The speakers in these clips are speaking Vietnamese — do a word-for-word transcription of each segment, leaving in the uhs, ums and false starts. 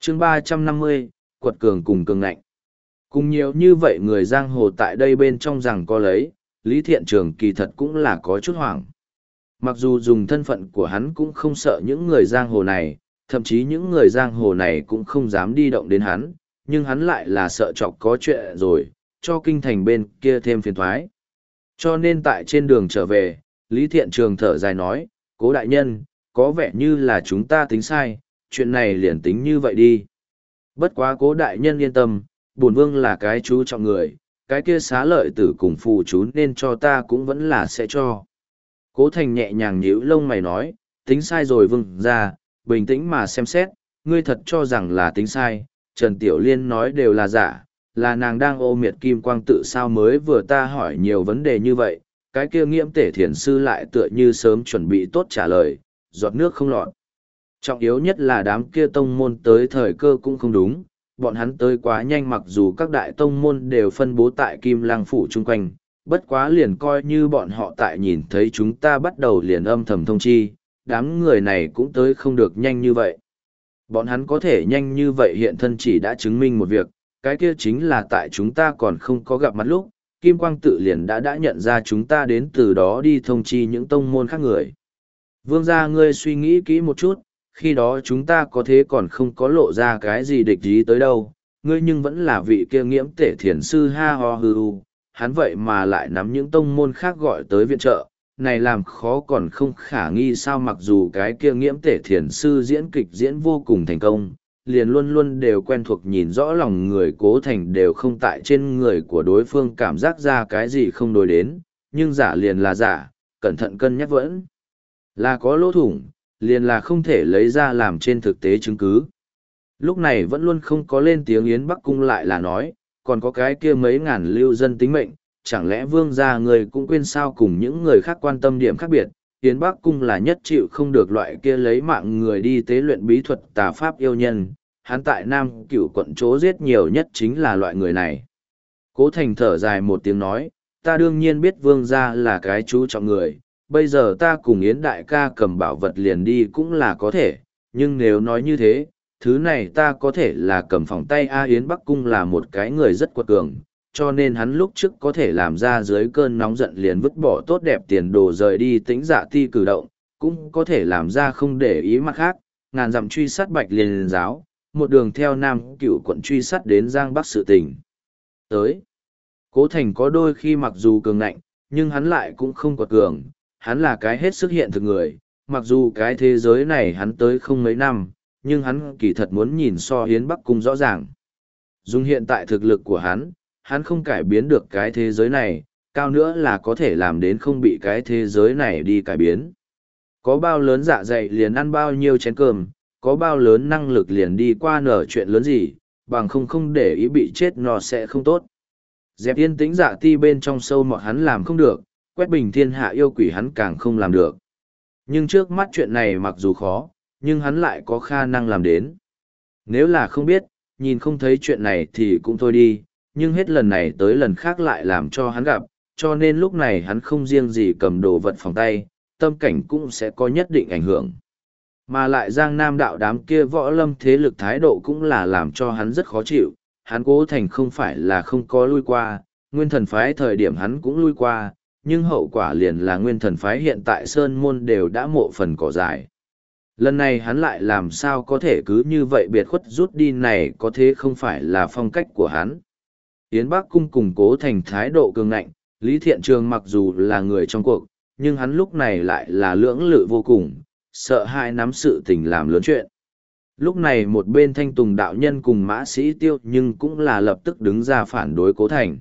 chương ba trăm năm mươi, quật cường cùng cường ngạnh. Cùng nhiều như vậy người giang hồ tại đây bên trong rằng có lấy, Lý Thiện Trường kỳ thật cũng là có chút hoảng. Mặc dù dùng thân phận của hắn cũng không sợ những người giang hồ này, thậm chí những người giang hồ này cũng không dám đi động đến hắn, nhưng hắn lại là sợ chọc có chuyện rồi, cho kinh thành bên kia thêm phiền thoái. Cho nên tại trên đường trở về, Lý Thiện Trường thở dài nói, Cố đại nhân, có vẻ như là chúng ta tính sai, chuyện này liền tính như vậy đi. Bất quá Cố đại nhân yên tâm, bổn vương là cái chú trọng người, cái kia xá lợi tử cùng phù chú nên cho ta cũng vẫn là sẽ cho. Cố Thành nhẹ nhàng nhíu lông mày nói, tính sai rồi vương ra, bình tĩnh mà xem xét, ngươi thật cho rằng là tính sai, Trần Tiểu Liên nói đều là giả, là nàng đang ô miệt kim quang tự sao mới vừa ta hỏi nhiều vấn đề như vậy, cái kia nghiễm tể thiền sư lại tựa như sớm chuẩn bị tốt trả lời, giọt nước không lọt. Trọng yếu nhất là đám kia tông môn tới thời cơ cũng không đúng, bọn hắn tới quá nhanh mặc dù các đại tông môn đều phân bố tại Kim Lăng Phủ chung quanh, bất quá liền coi như bọn họ tại nhìn thấy chúng ta bắt đầu liền âm thầm thông chi, đám người này cũng tới không được nhanh như vậy. Bọn hắn có thể nhanh như vậy hiện thân chỉ đã chứng minh một việc, cái kia chính là tại chúng ta còn không có gặp mặt lúc, Kim Quang tự liền đã đã nhận ra chúng ta đến từ đó đi thông chi những tông môn khác người. Vương gia ngươi suy nghĩ kỹ một chút, khi đó chúng ta có thế còn không có lộ ra cái gì địch ý tới đâu, ngươi nhưng vẫn là vị kia nghiễm tể thiền sư ha ho hư u, hắn vậy mà lại nắm những tông môn khác gọi tới viện trợ, này làm khó còn không khả nghi sao mặc dù cái kia nghiễm tể thiền sư diễn kịch diễn vô cùng thành công, liền luôn luôn đều quen thuộc nhìn rõ lòng người Cố Thành đều không tại trên người của đối phương cảm giác ra cái gì không đối đến, nhưng giả liền là giả, cẩn thận cân nhắc vẫn là có lỗ thủng, liền là không thể lấy ra làm trên thực tế chứng cứ. Lúc này vẫn luôn không có lên tiếng Yến Bắc Cung lại là nói, còn có cái kia mấy ngàn lưu dân tính mệnh, chẳng lẽ vương gia người cũng quên sao cùng những người khác quan tâm điểm khác biệt, Yến Bắc Cung là nhất chịu không được loại kia lấy mạng người đi tế luyện bí thuật tà pháp yêu nhân, hắn tại Nam Cửu quận chỗ giết nhiều nhất chính là loại người này. Cố Thành thở dài một tiếng nói, ta đương nhiên biết vương gia là cái chú trọng người, bây giờ ta cùng Yến đại ca cầm bảo vật liền đi cũng là có thể, nhưng nếu nói như thế, thứ này ta có thể là cầm phòng tay A Yến Bắc Cung là một cái người rất quật cường, cho nên hắn lúc trước có thể làm ra dưới cơn nóng giận liền vứt bỏ tốt đẹp tiền đồ rời đi tĩnh dạ ti cử động, cũng có thể làm ra không để ý mặt khác, ngàn dặm truy sát Bạch Liên giáo, một đường theo Nam Cửu quận truy sát đến Giang Bắc sự tình. Tới, Cố Thành có đôi khi mặc dù cường ngạnh, nhưng hắn lại cũng không quật cường, hắn là cái hết sức hiện thực người, mặc dù cái thế giới này hắn tới không mấy năm, nhưng hắn kỳ thật muốn nhìn so Yến Bắc Cung rõ ràng. Dùng hiện tại thực lực của hắn, hắn không cải biến được cái thế giới này, cao nữa là có thể làm đến không bị cái thế giới này đi cải biến. Có bao lớn dạ dày liền ăn bao nhiêu chén cơm, có bao lớn năng lực liền đi qua nở chuyện lớn gì, bằng không không để ý bị chết nó sẽ không tốt. Dẹp yên tĩnh dạ ti bên trong sâu mọt hắn làm không được, quét bình thiên hạ yêu quỷ hắn càng không làm được. Nhưng trước mắt chuyện này mặc dù khó, nhưng hắn lại có khả năng làm đến. Nếu là không biết, nhìn không thấy chuyện này thì cũng thôi đi, nhưng hết lần này tới lần khác lại làm cho hắn gặp, cho nên lúc này hắn không riêng gì cầm đồ vật phòng tay, tâm cảnh cũng sẽ có nhất định ảnh hưởng. Mà lại Giang Nam đạo đám kia võ lâm thế lực thái độ cũng là làm cho hắn rất khó chịu, hắn Cố Thành không phải là không có lui qua, nguyên thần phái thời điểm hắn cũng lui qua, nhưng hậu quả liền là nguyên thần phái hiện tại Sơn Môn đều đã mộ phần cỏ dài. Lần này hắn lại làm sao có thể cứ như vậy biệt khuất rút đi này có thế không phải là phong cách của hắn. Yến Bắc Cung cùng Cố Thành thái độ cường ngạnh, Lý Thiện Trường mặc dù là người trong cuộc, nhưng hắn lúc này lại là lưỡng lự vô cùng, sợ hãi nắm sự tình làm lớn chuyện. Lúc này một bên Thanh Tùng đạo nhân cùng Mã Sĩ Tiêu nhưng cũng là lập tức đứng ra phản đối Cố Thành.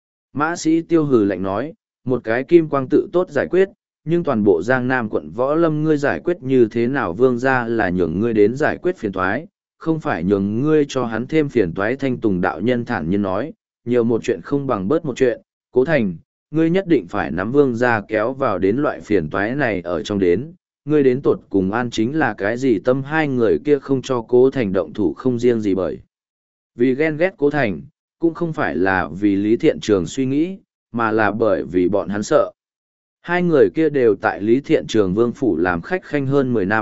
Mã Sĩ Tiêu hừ lạnh nói, một cái kim quang tự tốt giải quyết, nhưng toàn bộ Giang Nam quận Võ Lâm ngươi giải quyết như thế nào vương ra là nhường ngươi đến giải quyết phiền toái, không phải nhường ngươi cho hắn thêm phiền toái. Thanh Tùng đạo nhân thản nhiên nói, nhiều một chuyện không bằng bớt một chuyện, Cố Thành, ngươi nhất định phải nắm vương ra kéo vào đến loại phiền toái này ở trong đến, ngươi đến tột cùng an chính là cái gì tâm hai người kia không cho Cố Thành động thủ không riêng gì bởi. Vì ghen ghét Cố Thành, cũng không phải là vì Lý Thiện Trường suy nghĩ, mà là bởi vì bọn hắn sợ. Hai người kia đều tại Lý Thiện Trường Vương Phủ làm khách khanh hơn mười năm,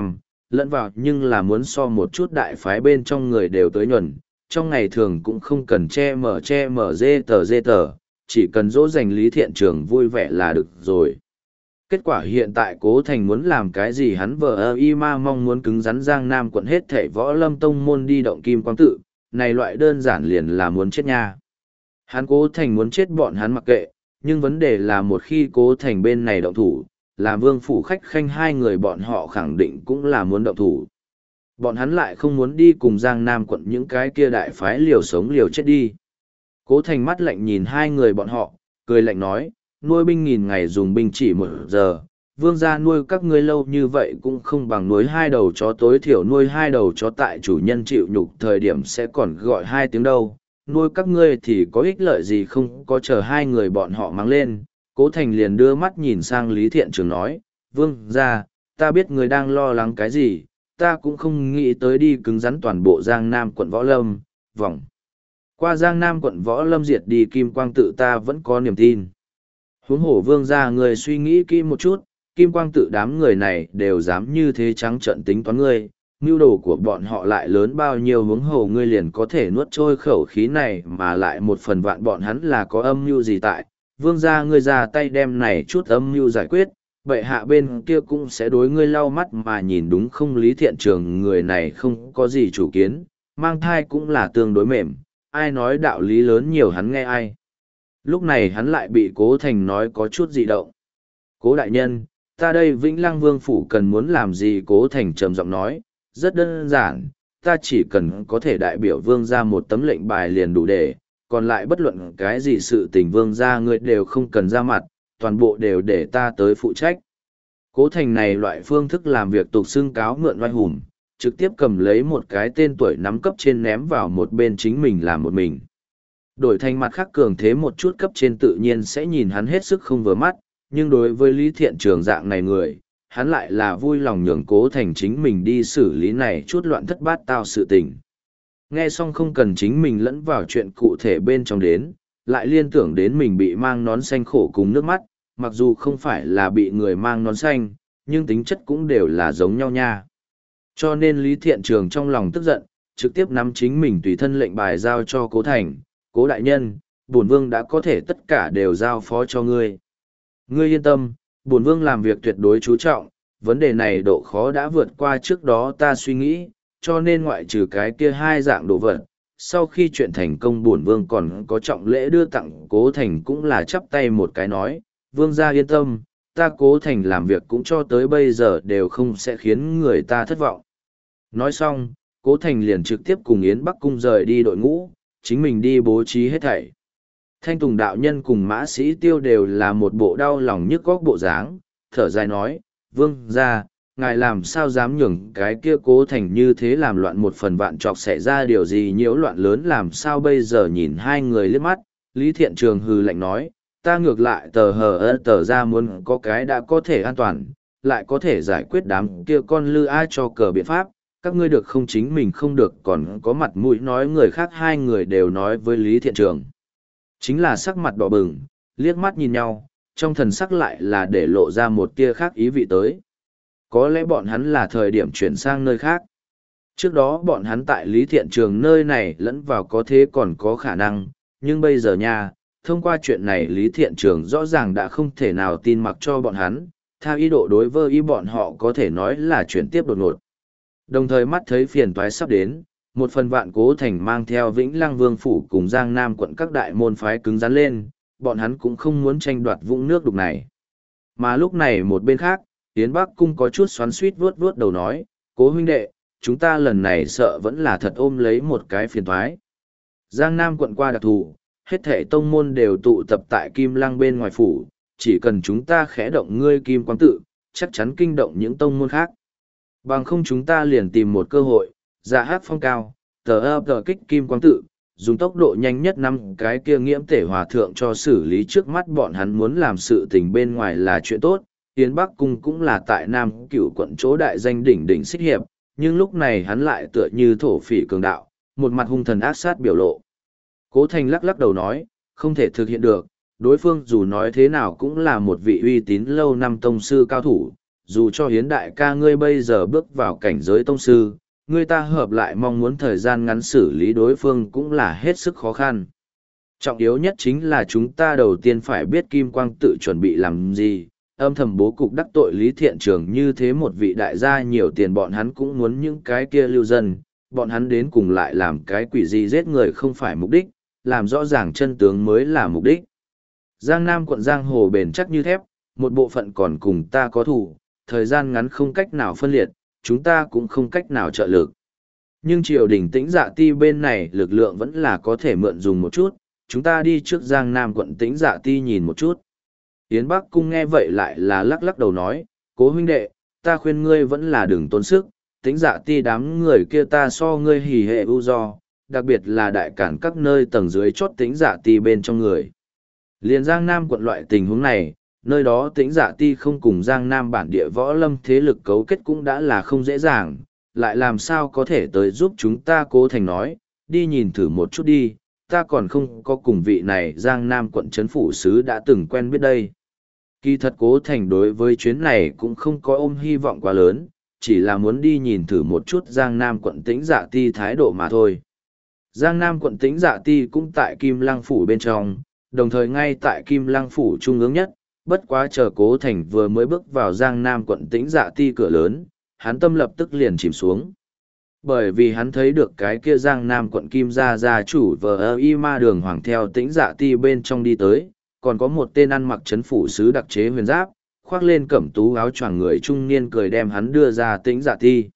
lẫn vào nhưng là muốn so một chút đại phái bên trong người đều tới nhuần, trong ngày thường cũng không cần che mở che mở dê tờ dê tờ, chỉ cần dỗ dành Lý Thiện Trường vui vẻ là được rồi. Kết quả hiện tại Cố Thành muốn làm cái gì hắn vờ ơ y ma mong muốn cứng rắn Giang Nam quận hết thảy võ lâm tông môn đi động kim quang tự, này loại đơn giản liền là muốn chết nha. Hắn Cố Thành muốn chết bọn hắn mặc kệ, nhưng vấn đề là một khi Cố Thành bên này động thủ, là vương phủ khách khanh hai người bọn họ khẳng định cũng là muốn động thủ. Bọn hắn lại không muốn đi cùng Giang Nam quận những cái kia đại phái liều sống liều chết đi. Cố Thành mắt lạnh nhìn hai người bọn họ, cười lạnh nói, nuôi binh nghìn ngày dùng binh chỉ một giờ, vương gia nuôi các ngươi lâu như vậy cũng không bằng nuôi hai đầu chó, tối thiểu nuôi hai đầu chó tại chủ nhân chịu nhục thời điểm sẽ còn gọi hai tiếng đâu. Nuôi các ngươi thì có ích lợi gì không có, chờ hai người bọn họ mang lên. Cố Thành liền đưa mắt nhìn sang Lý Thiện Trường nói, vương gia, ta biết người đang lo lắng cái gì, ta cũng không nghĩ tới đi cứng rắn toàn bộ Giang Nam quận Võ Lâm, vòng. Qua Giang Nam quận Võ Lâm diệt đi Kim Quang tự ta vẫn có niềm tin. Huống hổ vương gia người suy nghĩ kỹ một chút, Kim Quang tự đám người này đều dám như thế trắng trợn tính toán ngươi, mưu đồ của bọn họ lại lớn bao nhiêu, huống hồ ngươi liền có thể nuốt trôi khẩu khí này, mà lại một phần vạn bọn hắn là có âm mưu gì tại. Vương gia ngươi ra tay đem này chút âm mưu giải quyết, bệ hạ bên kia cũng sẽ đối ngươi lau mắt mà nhìn, đúng không? Lý Thiện Trường người này không có gì chủ kiến, mang thai cũng là tương đối mềm, ai nói đạo lý lớn nhiều hắn nghe ai. Lúc này hắn lại bị Cố Thành nói có chút dị động. Cố đại nhân, ta đây Vĩnh Lăng Vương phủ cần muốn làm gì? Cố Thành trầm giọng nói, rất đơn giản, ta chỉ cần có thể đại biểu vương ra một tấm lệnh bài liền đủ để, còn lại bất luận cái gì sự tình vương ra ngươi đều không cần ra mặt, toàn bộ đều để ta tới phụ trách. Cố Thành này loại phương thức làm việc tục xưng cáo mượn oai hùm, trực tiếp cầm lấy một cái tên tuổi nắm cấp trên ném vào một bên chính mình làm một mình. Đổi thành mặt khác cường thế một chút cấp trên tự nhiên sẽ nhìn hắn hết sức không vừa mắt, nhưng đối với Lý Thiện Trường dạng này người, hắn lại là vui lòng nhường Cố Thành chính mình đi xử lý này chút loạn thất bát tao sự tình. Nghe xong không cần chính mình lẫn vào chuyện cụ thể bên trong đến, lại liên tưởng đến mình bị mang nón xanh khổ cùng nước mắt, mặc dù không phải là bị người mang nón xanh, nhưng tính chất cũng đều là giống nhau nha. Cho nên Lý Thiện Trường trong lòng tức giận, trực tiếp nắm chính mình tùy thân lệnh bài giao cho Cố Thành, Cố đại nhân, bổn vương đã có thể tất cả đều giao phó cho ngươi. Ngươi yên tâm, bổn vương làm việc tuyệt đối chú trọng, vấn đề này độ khó đã vượt qua trước đó ta suy nghĩ, cho nên ngoại trừ cái kia hai dạng đồ vật, sau khi chuyện thành công bổn vương còn có trọng lễ đưa tặng. Cố Thành cũng là chắp tay một cái nói, vương gia yên tâm, ta Cố Thành làm việc cũng cho tới bây giờ đều không sẽ khiến người ta thất vọng. Nói xong, Cố Thành liền trực tiếp cùng Yến Bắc Cung rời đi đội ngũ, chính mình đi bố trí hết thảy. Thanh Tùng đạo nhân cùng Mã Sĩ Tiêu đều là một bộ đau lòng nhức góc bộ dáng, thở dài nói, vương gia, ngài làm sao dám nhường cái kia Cố Thành như thế làm loạn, một phần vạn chọc xảy ra điều gì nhiễu loạn lớn làm sao bây giờ? Nhìn hai người liếc mắt, Lý Thiện Trường hừ lạnh nói, ta ngược lại tờ hờ ơ tờ ra muốn có cái đã có thể an toàn, lại có thể giải quyết đám kia con lư ai cho cờ biện pháp, các ngươi được không? Chính mình không được còn có mặt mũi nói người khác. Hai người đều nói với Lý Thiện Trường, chính là sắc mặt đỏ bừng, liếc mắt nhìn nhau, trong thần sắc lại là để lộ ra một tia khác ý vị tới. Có lẽ bọn hắn là thời điểm chuyển sang nơi khác. Trước đó bọn hắn tại Lý Thiện Trường nơi này lẫn vào có thế còn có khả năng, nhưng bây giờ nha, thông qua chuyện này Lý Thiện Trường rõ ràng đã không thể nào tin mặc cho bọn hắn, theo ý độ đối với ý bọn họ có thể nói là chuyển tiếp đột ngột. Đồng thời mắt thấy phiền toái sắp đến, một phần vạn Cố Thành mang theo Vĩnh Lăng Vương phủ cùng Giang Nam quận các đại môn phái cứng rắn lên, bọn hắn cũng không muốn tranh đoạt vũng nước đục này. Mà lúc này một bên khác, Yến Bắc Cung có chút xoắn xuýt vuốt vuốt đầu nói, Cố huynh đệ, chúng ta lần này sợ vẫn là thật ôm lấy một cái phiền toái. Giang Nam quận qua đặc thù, hết thảy tông môn đều tụ tập tại Kim Lăng bên ngoài phủ, chỉ cần chúng ta khẽ động ngươi Kim Quang tự, chắc chắn kinh động những tông môn khác. Bằng không chúng ta liền tìm một cơ hội, dạ hát phong cao, tờ ấp tờ kích Kim Quang tự, dùng tốc độ nhanh nhất năm cái kia nghiễm tể hòa thượng cho xử lý. Trước mắt bọn hắn muốn làm sự tình bên ngoài là chuyện tốt, Yến Bắc Cung cũng là tại Nam Cửu quận chỗ đại danh đỉnh đỉnh xích hiệp, nhưng lúc này hắn lại tựa như thổ phỉ cường đạo, một mặt hung thần ác sát biểu lộ. Cố Thành lắc lắc đầu nói, không thể thực hiện được, đối phương dù nói thế nào cũng là một vị uy tín lâu năm tông sư cao thủ, dù cho hiến đại ca ngươi bây giờ bước vào cảnh giới tông sư, ngươi ta hợp lại mong muốn thời gian ngắn xử lý đối phương cũng là hết sức khó khăn. Trọng yếu nhất chính là chúng ta đầu tiên phải biết Kim Quang tự chuẩn bị làm gì, âm thầm bố cục đắc tội Lý Thiện Trường như thế một vị đại gia nhiều tiền bọn hắn cũng muốn những cái kia lưu dân, bọn hắn đến cùng lại làm cái quỷ gì giết người không phải mục đích, làm rõ ràng chân tướng mới là mục đích. Giang Nam quận Giang Hồ bền chắc như thép, một bộ phận còn cùng ta có thủ, thời gian ngắn không cách nào phân liệt, chúng ta cũng không cách nào trợ lực. Nhưng triều đình Tĩnh Dạ Ti bên này lực lượng vẫn là có thể mượn dùng một chút, chúng ta đi trước Giang Nam quận Tĩnh Dạ Ti nhìn một chút. Yến Bắc Cung nghe vậy lại là lắc lắc đầu nói, cố huynh đệ, ta khuyên ngươi vẫn là đừng tốn sức, Tĩnh Dạ Ti đám người kia ta so ngươi hỉ hệ ưu do, đặc biệt là đại cản các nơi tầng dưới chót Tĩnh Dạ Ti bên trong người. Liền Giang Nam quận loại tình huống này, nơi đó Tĩnh Dạ Ti không cùng Giang Nam bản địa võ lâm thế lực cấu kết cũng đã là không dễ dàng, lại làm sao có thể tới giúp chúng ta. Cố Thành nói, đi nhìn thử một chút đi, ta còn không có cùng vị này Giang Nam quận trấn phủ sứ đã từng quen biết đây. Kỳ thật Cố Thành đối với chuyến này cũng không có ôm hy vọng quá lớn, chỉ là muốn đi nhìn thử một chút Giang Nam quận Tĩnh Dạ Ti thái độ mà thôi. Giang Nam quận Tĩnh Dạ Ti cũng tại Kim Lăng Phủ bên trong, đồng thời ngay tại Kim Lăng Phủ trung ương nhất, bất quá chờ Cố Thành vừa mới bước vào Giang Nam quận Tĩnh Dạ Ti cửa lớn, hắn tâm lập tức liền chìm xuống. Bởi vì hắn thấy được cái kia Giang Nam quận Kim gia gia chủ vờ y ma đường hoàng theo Tĩnh Dạ Ti bên trong đi tới, còn có một tên ăn mặc trấn phủ sứ đặc chế huyền giáp, khoác lên cẩm tú áo choàng người trung niên cười đem hắn đưa ra Tĩnh Dạ Ti.